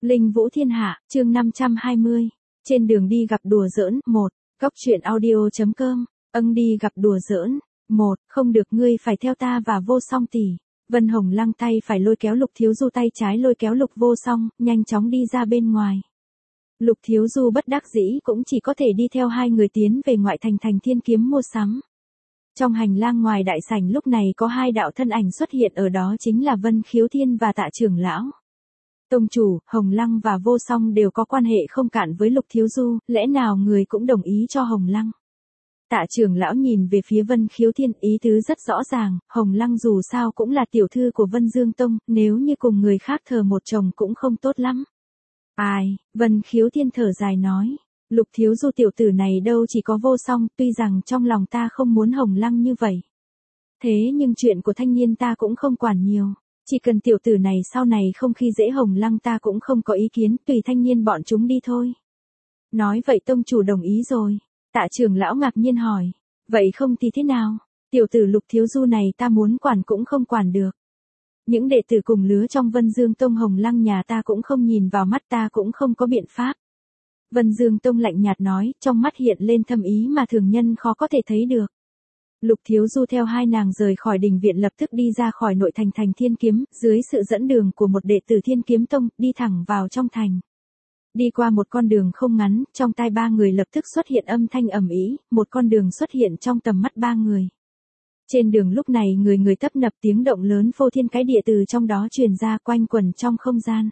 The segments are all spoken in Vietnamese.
Linh Vũ Thiên Hạ, chương 520. Trên đường đi gặp đùa giỡn, 1. Góc truyện audio.com. Đi gặp đùa giỡn. 1. Không được, ngươi phải theo ta và Vô Song tỷ. Vân Hồng Lăng tay phải lôi kéo Lục Thiếu Du, tay trái lôi kéo Lục Vô Song, nhanh chóng đi ra bên ngoài. Lục Thiếu Du bất đắc dĩ cũng chỉ có thể đi theo hai người tiến về ngoại thành Thành Thiên Kiếm mua sắm. Trong hành lang ngoài đại sảnh lúc này có hai đạo thân ảnh xuất hiện, ở đó chính là Vân Khiếu Thiên và Tạ trưởng lão. Tông chủ, Hồng Lăng và Vô Song đều có quan hệ không cạn với Lục Thiếu Du, lẽ nào người cũng đồng ý cho Hồng Lăng? Tạ trưởng lão nhìn về phía Vân Khiếu Thiên, ý tứ rất rõ ràng, Hồng Lăng dù sao cũng là tiểu thư của Vân Dương Tông, nếu như cùng người khác thờ một chồng cũng không tốt lắm. Ai, Vân Khiếu Thiên thở dài nói, Lục Thiếu Du tiểu tử này đâu chỉ có Vô Song, tuy rằng trong lòng ta không muốn Hồng Lăng như vậy. Thế nhưng chuyện của thanh niên ta cũng không quản nhiều. Chỉ cần tiểu tử này sau này không khi dễ Hồng Lăng ta cũng không có ý kiến, tùy thanh niên bọn chúng đi thôi. Nói vậy tông chủ đồng ý rồi. Tạ trưởng lão ngạc nhiên hỏi. Vậy không thì thế nào? Tiểu tử Lục Thiếu Du này ta muốn quản cũng không quản được. Những đệ tử cùng lứa trong Vân Dương Tông Hồng Lăng nhà ta cũng không nhìn vào mắt, ta cũng không có biện pháp. Vân Dương Tông lạnh nhạt nói, trong mắt hiện lên thâm ý mà thường nhân khó có thể thấy được. Lục Thiếu Du theo hai nàng rời khỏi đình viện, lập tức đi ra khỏi nội thành Thành Thiên Kiếm, dưới sự dẫn đường của một đệ tử Thiên Kiếm Tông, đi thẳng vào trong thành. Đi qua một con đường không ngắn, trong tai ba người lập tức xuất hiện âm thanh ầm ĩ, một con đường xuất hiện trong tầm mắt ba người. Trên đường lúc này người người tấp nập, tiếng động lớn phô thiên cái địa từ trong đó truyền ra, quanh quẩn trong không gian.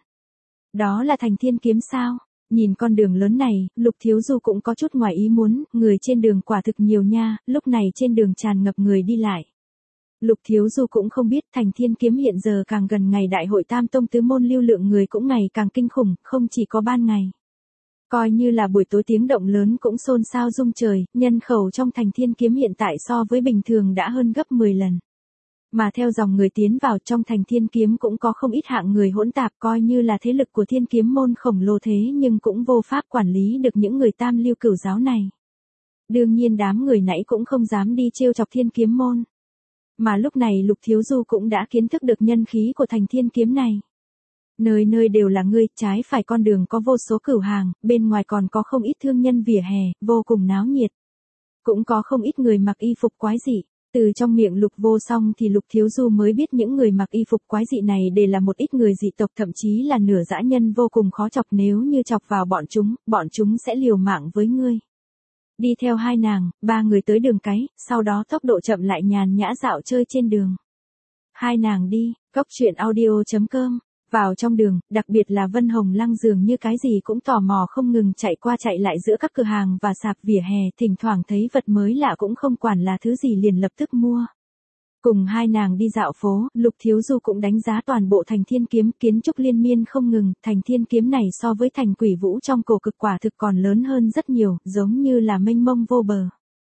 Đó là Thành Thiên Kiếm sao? Nhìn con đường lớn này, Lục Thiếu Du cũng có chút ngoài ý muốn, người trên đường quả thực nhiều nha, lúc này trên đường tràn ngập người đi lại. Lục Thiếu Du cũng không biết Thành Thiên Kiếm hiện giờ càng gần ngày đại hội Tam Tông tứ môn, lưu lượng người cũng ngày càng kinh khủng, không chỉ có ban ngày. Coi như là buổi tối tiếng động lớn cũng xôn xao rung trời, nhân khẩu trong Thành Thiên Kiếm hiện tại so với bình thường đã hơn gấp 10 lần. Mà theo dòng người tiến vào trong Thành Thiên Kiếm cũng có không ít hạng người hỗn tạp, coi như là thế lực của Thiên Kiếm môn khổng lồ thế nhưng cũng vô pháp quản lý được những người tam lưu cửu giáo này. Đương nhiên đám người nãy cũng không dám đi trêu chọc Thiên Kiếm môn. Mà lúc này Lục Thiếu Du cũng đã kiến thức được nhân khí của Thành Thiên Kiếm này. Nơi nơi đều là người, trái phải con đường có vô số cửu hàng, bên ngoài còn có không ít thương nhân vỉa hè, vô cùng náo nhiệt. Cũng có không ít người mặc y phục quái dị. Từ trong miệng Lục Vô Song thì Lục Thiếu Du mới biết những người mặc y phục quái dị này đều là một ít người dị tộc, thậm chí là nửa dã nhân vô cùng khó chọc, nếu như chọc vào bọn chúng sẽ liều mạng với ngươi. Đi theo hai nàng, ba người tới đường cái, sau đó tốc độ chậm lại nhàn nhã dạo chơi trên đường. Hai nàng đi, góc truyện audio.com. Vào trong đường, đặc biệt là Vân Hồng Lăng dường như cái gì cũng tò mò, không ngừng chạy qua chạy lại giữa các cửa hàng và sạp vỉa hè, thỉnh thoảng thấy vật mới lạ cũng không quản là thứ gì liền lập tức mua. Cùng hai nàng đi dạo phố, Lục Thiếu Du cũng đánh giá toàn bộ Thành Thiên Kiếm, kiến trúc liên miên không ngừng, Thành Thiên Kiếm này so với Thành Quỷ Vũ trong Cổ Cực quả thực còn lớn hơn rất nhiều, giống như là mênh mông vô bờ.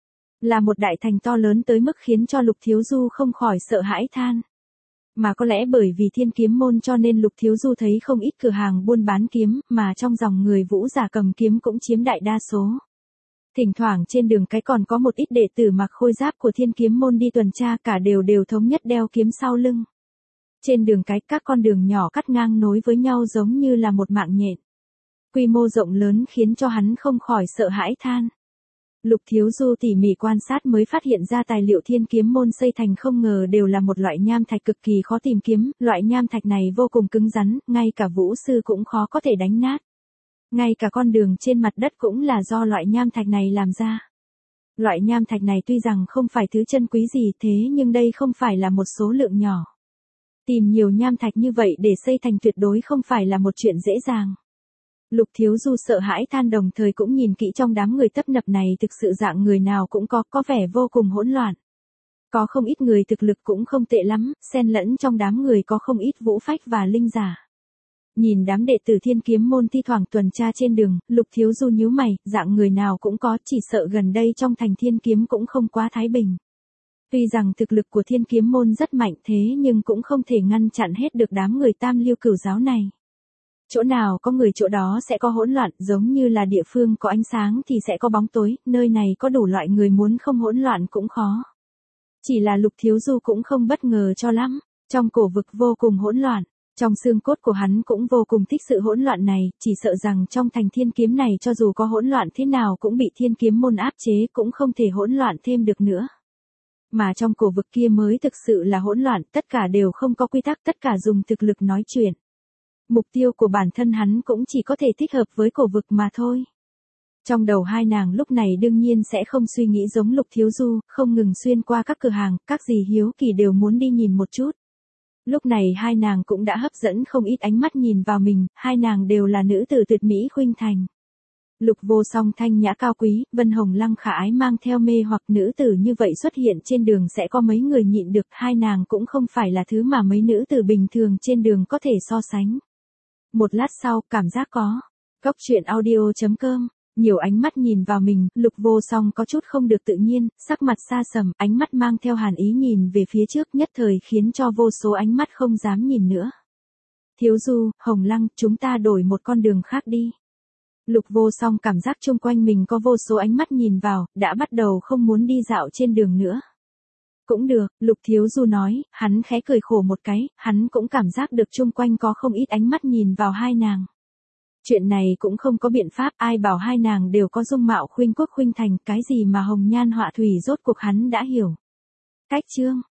Là một đại thành to lớn tới mức khiến cho Lục Thiếu Du không khỏi sợ hãi than. Mà có lẽ bởi vì Thiên Kiếm môn cho nên Lục Thiếu Du thấy không ít cửa hàng buôn bán kiếm, mà trong dòng người vũ giả cầm kiếm cũng chiếm đại đa số. Thỉnh thoảng trên đường cái còn có một ít đệ tử mặc khôi giáp của Thiên Kiếm môn đi tuần tra, cả đều thống nhất đeo kiếm sau lưng. Trên đường cái các con đường nhỏ cắt ngang nối với nhau giống như là một mạng nhện. Quy mô rộng lớn khiến cho hắn không khỏi sợ hãi than. Lục Thiếu Du tỉ mỉ quan sát mới phát hiện ra tài liệu Thiên Kiếm môn xây thành không ngờ đều là một loại nham thạch cực kỳ khó tìm kiếm, loại nham thạch này vô cùng cứng rắn, ngay cả vũ sư cũng khó có thể đánh nát. Ngay cả con đường trên mặt đất cũng là do loại nham thạch này làm ra. Loại nham thạch này tuy rằng không phải thứ chân quý gì, thế nhưng đây không phải là một số lượng nhỏ. Tìm nhiều nham thạch như vậy để xây thành tuyệt đối không phải là một chuyện dễ dàng. Lục Thiếu Du sợ hãi than, đồng thời cũng nhìn kỹ trong đám người tấp nập này, thực sự dạng người nào cũng có vẻ vô cùng hỗn loạn. Có không ít người thực lực cũng không tệ lắm, xen lẫn trong đám người có không ít vũ phách và linh giả. Nhìn đám đệ tử Thiên Kiếm môn thi thoảng tuần tra trên đường, Lục Thiếu Du nhíu mày, dạng người nào cũng có, chỉ sợ gần đây trong Thành Thiên Kiếm cũng không quá thái bình. Tuy rằng thực lực của Thiên Kiếm môn rất mạnh thế nhưng cũng không thể ngăn chặn hết được đám người tam lưu cửu giáo này. Chỗ nào có người chỗ đó sẽ có hỗn loạn, giống như là địa phương có ánh sáng thì sẽ có bóng tối, nơi này có đủ loại người, muốn không hỗn loạn cũng khó. Chỉ là Lục Thiếu Du cũng không bất ngờ cho lắm, trong cổ vực vô cùng hỗn loạn. Trong xương cốt của hắn cũng vô cùng thích sự hỗn loạn này, chỉ sợ rằng trong thành thiên kiếm này cho dù có hỗn loạn thế nào cũng bị thiên kiếm môn áp chế, cũng không thể hỗn loạn thêm được nữa. Mà trong cổ vực kia mới thực sự là hỗn loạn, tất cả đều không có quy tắc, tất cả dùng thực lực nói chuyện. Mục tiêu của bản thân hắn cũng chỉ có thể thích hợp với cổ vực mà thôi. Trong đầu hai nàng lúc này đương nhiên sẽ không suy nghĩ giống Lục Thiếu Du, không ngừng xuyên qua các cửa hàng, các gì hiếu kỳ đều muốn đi nhìn một chút. Lúc này hai nàng cũng đã hấp dẫn không ít ánh mắt nhìn vào mình, hai nàng đều là nữ tử tuyệt mỹ khuynh thành. Lục Vô Song thanh nhã cao quý, Vân Hồng Lăng khả ái mang theo mê hoặc nữ tử như vậy xuất hiện trên đường sẽ có mấy người nhịn được, hai nàng cũng không phải là thứ mà mấy nữ tử bình thường trên đường có thể so sánh. Một lát sau, cảm giác có. Cốc truyện audio.com, nhiều ánh mắt nhìn vào mình, Lục Vô Song có chút không được tự nhiên, sắc mặt xa sầm, ánh mắt mang theo hàn ý nhìn về phía trước nhất thời khiến cho vô số ánh mắt không dám nhìn nữa. Thiếu Du, Hồng Lăng, chúng ta đổi một con đường khác đi. Lục Vô Song cảm giác chung quanh mình có vô số ánh mắt nhìn vào, đã bắt đầu không muốn đi dạo trên đường nữa. Cũng được, Lục Thiếu Du nói, hắn khẽ cười khổ một cái, hắn cũng cảm giác được chung quanh có không ít ánh mắt nhìn vào hai nàng. Chuyện này cũng không có biện pháp, ai bảo hai nàng đều có dung mạo khuynh quốc khuynh thành, cái gì mà hồng nhan họa thủy rốt cuộc hắn đã hiểu. Cách chương